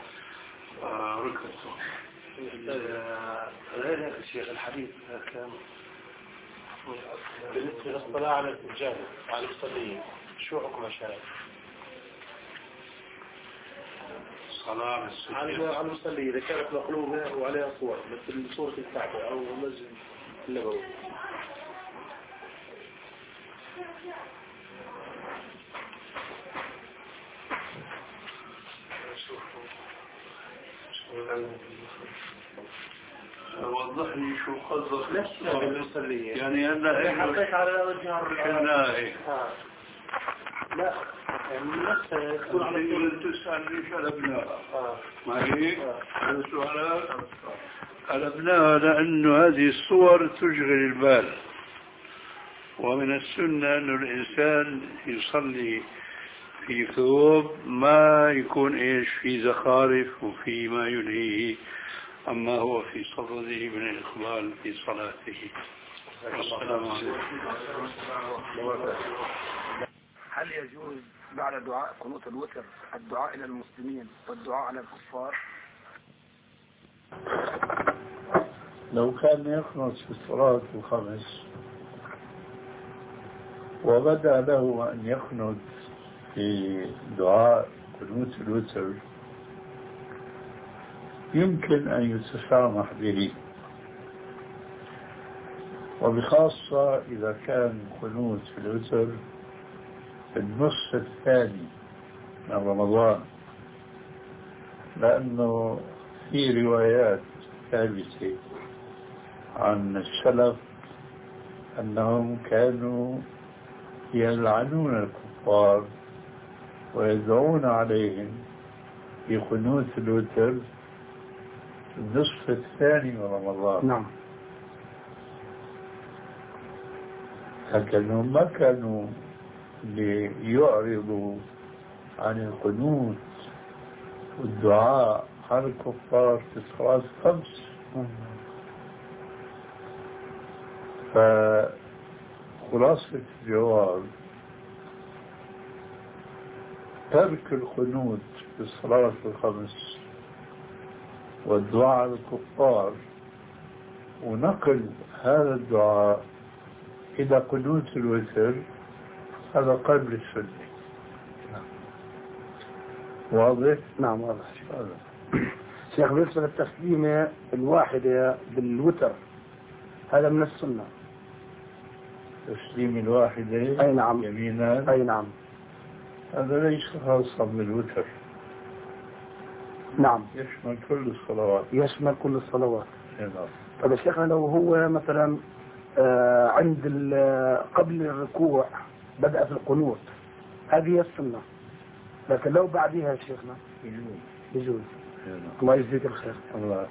ركبته. غير هيك الشيخ الحديث كان بالنسبة للصلاة على السجادة على المصلين شو حكم الشرع؟ الصلاة على السجادة على المصلي إذا كانت مقلوبة وعليها صور مثل صورة الكعبة أو مسجد النبوي. وضح لي شو قصدك. نفسها بالمصلية يعني أنا حطيت على وجه شناهي لا يعني نفسها تكون على طول تسأل ليش الأبناء ما هيك هذا سؤالات الأبناء لأنه هذه الصور تشغل البال ومن السنة أن الإنسان يصلي في ثوب ما يكون إيش في زخارف وفي ما يلهيه أما هو في صدده من الإقبال في صلاته. السلام عليكم. هل يجوز بعد دعاء قنوت الوتر الدعاء إلى المسلمين والدعاء على الكفار؟ لو كان يقنط في الصلاة الخمس وبدأ له أن يقنط في دعاء قنوت الوتر يمكن أن يتسامح به، وبخاصة إذا كان قنوت في الوتر في النصف الثاني من رمضان، لأنه في روايات ثابتة عن السلف أنهم كانوا يلعنون الكفار ويدعون عليهم في قنوت الوتر في النصف الثاني من رمضان. نعم. لكنهم ما كانوا ليعرضوا عن القنوت والدعاء على الكفار في الصلاة الخمس. فخلاصة الجواب ترك القنوت في الصلاة الخمس والدعاء على الكفار ونقل هذا الدعاء إلى قنوت الوتر هذا قبل السنة. واضح؟ نعم واضح. شيخ بالنسبة للتسليمة الواحدة بالوتر هذا من السنة. تسليم الواحدة أي نعم يمينا أي نعم هذا ليس خاصا بالوتر. نعم يشمل كل الصلوات. يشمل كل الصلوات. نعم. طيب يا شيخنا لو هو مثلا آه عند قبل الركوع بدأ في القنوت هذه السنة، لكن لو بعدها يا شيخنا يجوز. يجوز. نعم. الله يجزيك الخير. الله.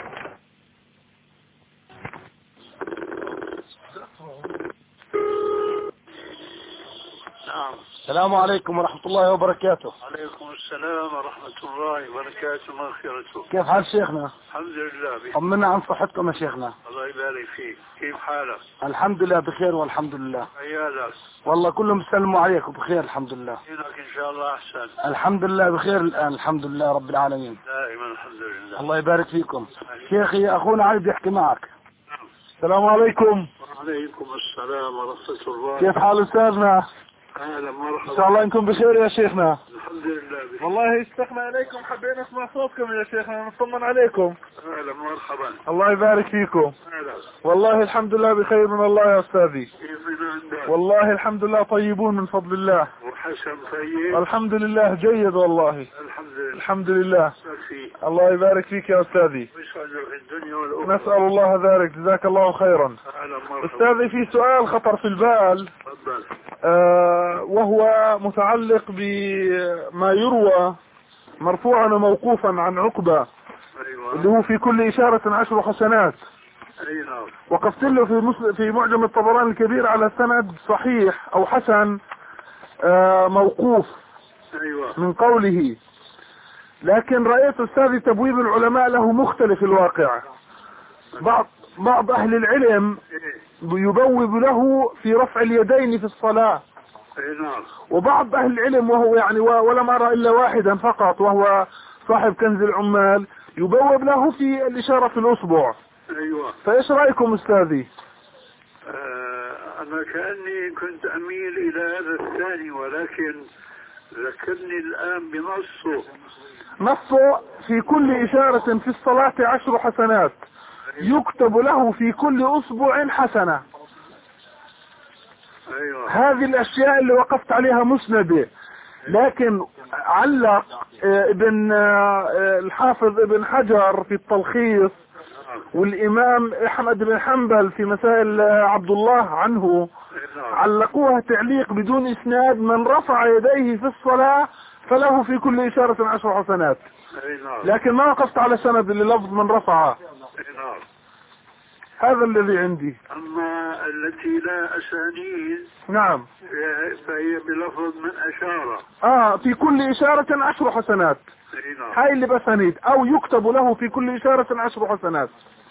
نعم. السلام عليكم ورحمة الله وبركاته. عليكم السلام ورحمة الله وبركاته ومغفرته. كيف حال شيخنا؟ الحمد لله. طمنا عن صحتكم يا شيخنا. الله يبارك فيك. كيف حالك؟ الحمد لله بخير والحمد لله. عيالك؟ والله كلهم بيسلموا عليك وبخير الحمد لله. إنك إن شاء الله أحسن. الحمد لله بخير الآن الحمد لله رب العالمين. دائما الحمد لله. الله يبارك فيكم. شيخي أخونا عايز يحكي معك. السلام عليكم. وعليكم السلام ورحمة الله. كيف حال أستاذنا؟ أهلا مرحبا. إن شاء الله إنكم بخير يا شيخنا. الحمد لله بخير. والله اشتقنا إليكم حبينا نسمع صوتكم يا شيخنا نطمن عليكم. أهلا مرحبا. الله يبارك فيكم. أهلا. والله الحمد لله بخير من الله يا أستاذي. كيف عندك؟ والله الحمد لله طيبون من فضل الله. وحسن طيب؟ الحمد لله جيد والله. الحمد لله. الحمد لله. سفي. الله يبارك فيك يا أستاذي. ويسعدك في الدنيا والأخرى. نسأل الله ذلك جزاك الله خيرا. أهلا مرحبا. أستاذي في سؤال خطر في البال. تفضل. آه وهو متعلق بما يروى مرفوعا وموقوفا عن عقبة. أيوة. اللي هو في كل إشارة عشر حسنات. أي نعم. وقفت له في مسلم في معجم الطبراني الكبير على سند صحيح أو حسن آه موقوف. أيوة. من قوله، لكن رأيت أستاذي تبويب العلماء له مختلف الواقع. بعض بعض أهل العلم يبوب له في رفع اليدين في الصلاة. أي نعم. وبعض أهل العلم وهو يعني ولم أرى إلا واحدا فقط وهو صاحب كنز العمال يبوب له في الإشارة في الأصبع. أيوة. فإيش رأيكم أستاذي؟ آه أنا كأني كنت أميل إلى هذا الثاني، ولكن ذكرني الآن بنصه. نصه في كل إشارة في الصلاة عشر حسنات، يكتب له في كل أسبوع حسنة. أيوة. هذه الأشياء اللي وقفت عليها مسندة، لكن علق ابن الحافظ ابن حجر في التلخيص والإمام أحمد بن حنبل في مسائل عبد الله عنه علقوها تعليق بدون إسناد: من رفع يديه في الصلاة فله في كل إشارة عشر حسنات. لكن ما وقفت على سند اللي لفظ من رفع. هذا الذي عندي. أما التي لا أسانيد نعم فهي بلفظ من أشارة. آه في كل إشارة عشر حسنات. هاي اللي بسانيد، أو يكتب له في كل إشارة عشر حسنات.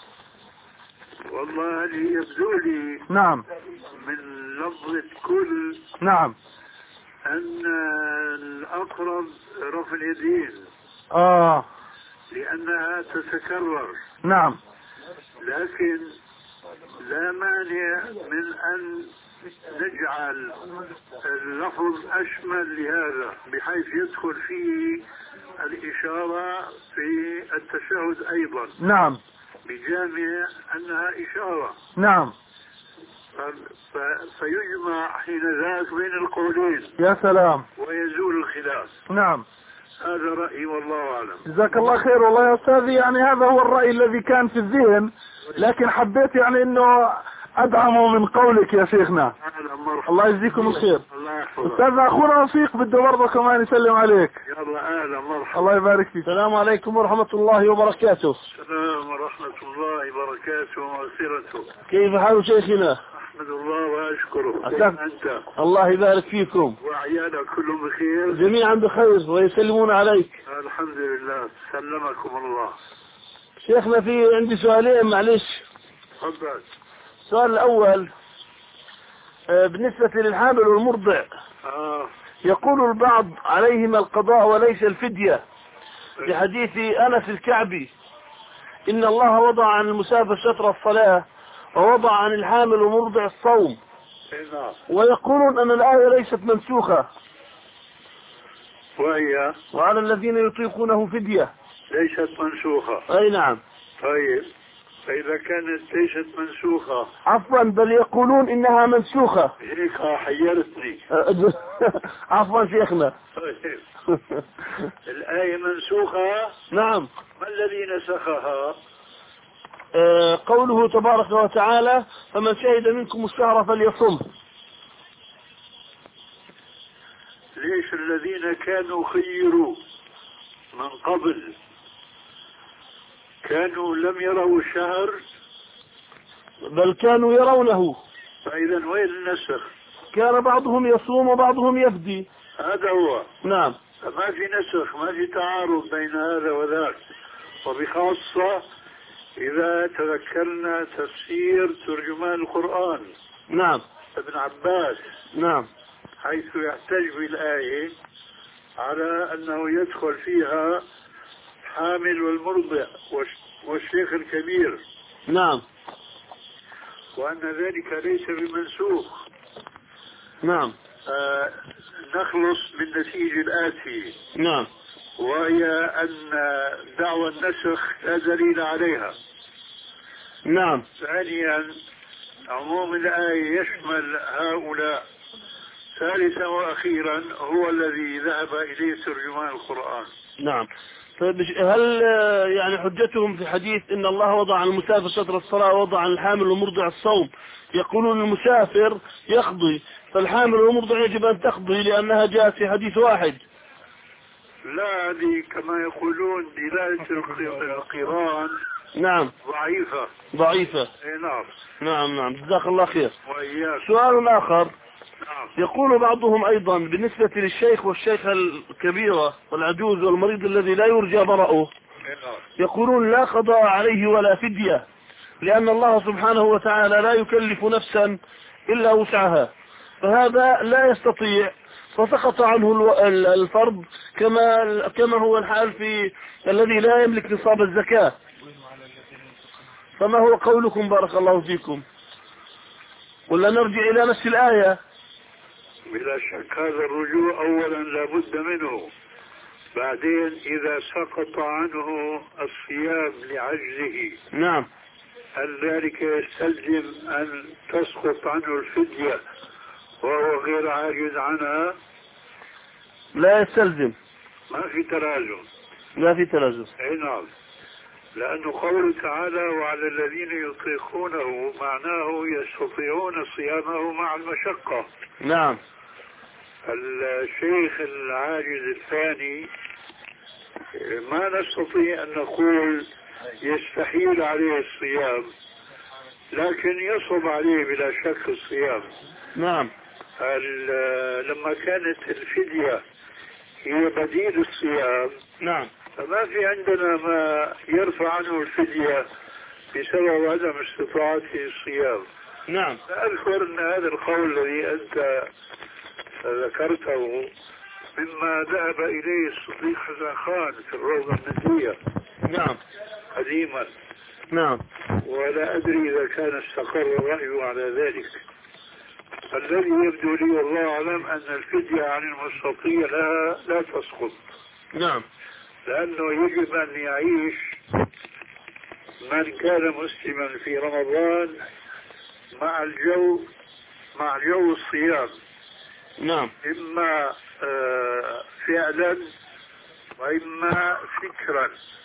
والله يبدو لي نعم من لفظة كل نعم أن الأقرب رفع اليدين آه لأنها تتكرر. نعم. لكن لا مانع من أن نجعل اللفظ أشمل لهذا، بحيث يدخل فيه الإشارة في التشهد أيضا. نعم بجامع أنها إشارة. نعم. ف... فيجمع حين ذاك بين القولين. يا سلام. ويزول الخلاف. نعم. هذا رأيي والله أعلم. جزاك الله خير. والله يا أستاذي يعني هذا هو الرأي الذي كان في الذهن، لكن حبيت يعني أنه أدعمه من قولك يا شيخنا. الله يجزيكم الخير. أستاذنا أخونا رفيق بده برضه كمان يسلم عليك. يلا أهلا مرحبا. الله يبارك فيك. السلام عليكم ورحمة الله وبركاته. السلام ورحمة الله وبركاته ومغفرته. كيف حال شيخنا؟ أحمد الله وأشكره. كيف أنت؟ الله يبارك فيكم. وعيالك كلهم بخير؟ جميعا بخير ويسلمون عليك. الحمد لله. سلمكم الله. شيخنا في عندي سؤالين معلش. تفضل. السؤال الأول بالنسبة للحامل والمرضع. آه. يقول البعض عليهما القضاء وليس الفدية، لحديث أنس الكعبي: إن الله وضع عن المسافر شطر الصلاة ووضع عن الحامل ومرضع الصوم. ويقولون أن الآية ليست منسوخة، وهي وعلى الذين يطيقونه فدية. ليست منسوخة. أي نعم. طيب فإذا كانت ليست منسوخة. عفوا بل يقولون إنها منسوخة. هيك حيرتني. عفوا شيخنا. طيب. الآية منسوخة. نعم. ما الذي نسخها؟ آه قوله تبارك وتعالى: فمن شهد منكم الشهر فليصم. ليش الذين كانوا خيروا من قبل كانوا لم يروا الشهر؟ بل كانوا يرونه. فإذا وين النسخ؟ كان بعضهم يصوم وبعضهم يفدي. هذا هو. نعم. ما في نسخ، ما في تعارض بين هذا وذاك، وبخاصة إذا تذكرنا تفسير ترجمان القرآن. نعم. ابن عباس. نعم. حيث يحتج بالآية على أنه يدخل فيها حامل والمرضع والشيخ الكبير. نعم. وأن ذلك ليس بمنسوخ. نعم. آه نخلص بالنتيجة الآتي. نعم. وهي أن دعوى النسخ لا دليل عليها. نعم. ثانيا عموم الآية يشمل هؤلاء. ثالثا وأخيرا هو الذي ذهب إليه ترجمان القرآن. نعم. طيب هل يعني حجتهم في حديث إن الله وضع عن المسافر شطر الصلاة ووضع عن الحامل ومرضع الصوم، يقولون المسافر يقضي فالحامل والمرضع يجب أن تقضي لأنها جاءت في حديث واحد؟ لا، هذه كما يقولون دلالة القرآن نعم ضعيفة. ضعيفة. اي نعم. نعم نعم جزاك الله خير. وإياك. سؤال آخر. نعم. يقول بعضهم أيضا بالنسبة للشيخ والشيخة الكبيرة والعجوز والمريض الذي لا يرجى برأه، يقولون لا قضاء عليه ولا فدية، لأن الله سبحانه وتعالى لا يكلف نفسا إلا وسعها، فهذا لا يستطيع فسقط عنه الفرض كما كما هو الحال في الذي لا يملك نصاب الزكاة. فما هو قولكم بارك الله فيكم؟ ولا نرجع إلى نفس الآية؟ بلا شك هذا الرجوع أولا لابد منه. بعدين إذا سقط عنه الصيام لعجزه نعم. هل ذلك يستلزم أن تسقط عنه الفدية وهو غير عاجز عنها؟ لا يستلزم. ما في تلازم. لا في تلازم. أي نعم. لأنه قوله تعالى وعلى الذين يطيقونه معناه يستطيعون صيامه مع المشقة. نعم. الشيخ العاجز الثاني ما نستطيع أن نقول يستحيل عليه الصيام، لكن يصعب عليه بلا شك الصيام. نعم. لما كانت الفدية هي بديل الصيام نعم. فما في عندنا ما يرفع عنه الفدية بسبب عدم استطاعته الصيام. نعم. أذكر أن هذا القول الذي أنت ذكرته مما ذهب إليه الصديق حسن خان في الروضة النجية. نعم. قديما. نعم. ولا أدري إذا كان استقر الرأي على ذلك. الذي يبدو لي والله أعلم أن الفدية عن المستطيع لا, لا تسقط. نعم. لأنه يجب أن يعيش من كان مسلما في رمضان مع الجو مع جو الصيام. نعم. إما آه فعلا وإما فكرا.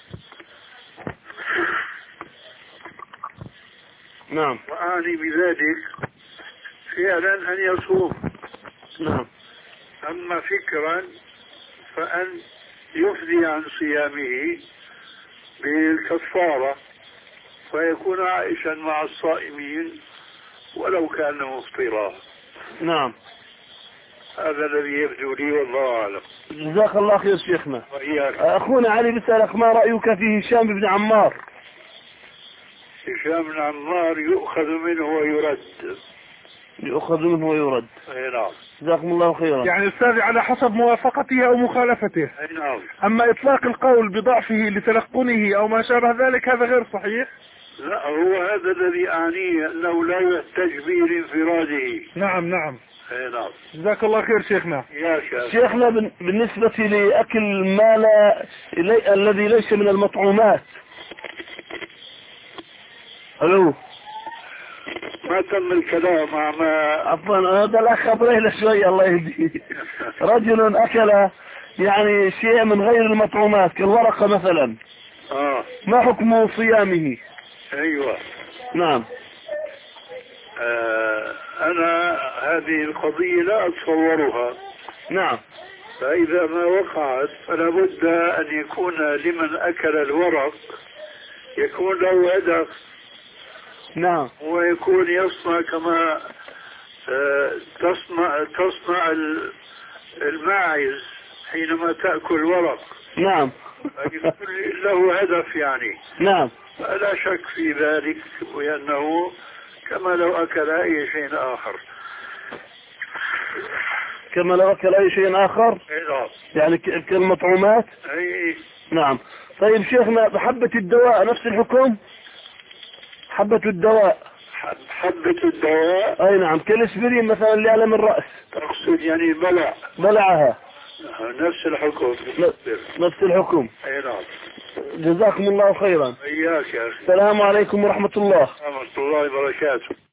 نعم. وأعني بذلك فعلا أن يصوم. نعم. أما فكرا فأن يفدي عن صيامه بالكفارة ويكون عائشا مع الصائمين ولو كان مفطرا. نعم. هذا الذي يبدو لي والله أعلم. جزاك الله خير شيخنا. وإياك. أخونا علي بيسألك ما رأيك في هشام بن عمار؟ هشام بن عمار يؤخذ منه ويرد. يؤخذ منه ويرد. أي نعم. جزاكم الله خيرا. يعني أستاذ على حسب موافقته أو مخالفته. أي نعم. أما إطلاق القول بضعفه لتلقنه أو ما شابه ذلك هذا غير صحيح. لا هو هذا الذي أعنيه أنه لا يحتج به لانفراده. نعم نعم. أي نعم. جزاك الله خير شيخنا. يا شيخ. شيخنا بالنسبة لأكل ما لا إلي... الذي ليس من المطعومات. ألو. ما تم الكلام مع ما عفوا هذا الأخ أبريل شوية الله يهديه. رجل أكل يعني شيء من غير المطعومات كالورقة مثلا. آه. ما حكم صيامه؟ أيوة. نعم. آه أنا هذه القضية لا أتصورها. نعم. فإذا ما وقعت فلا بد أن يكون لمن أكل الورق يكون له هدف. نعم. ويكون يصنع كما آه تصنع تصنع الماعز حينما تأكل ورق. نعم. له هدف يعني. نعم. لا شك في ذلك وأنه كما لو أكل أي شيء آخر. كما لو أكل أي شيء آخر. نعم. يعني كالمطعومات. أي. نعم. طيب شيخنا حبة الدواء نفس الحكم؟ حبة الدواء. حبة الدواء. أي نعم كالاسبرين مثلا لألم الرأس. تقصد يعني بلع. بلعها. نفس الحكم. نفس الحكم. أي نعم. جزاكم الله خيرا. إياك يا أخي. السلام عليكم ورحمة الله. ورحمة الله وبركاته.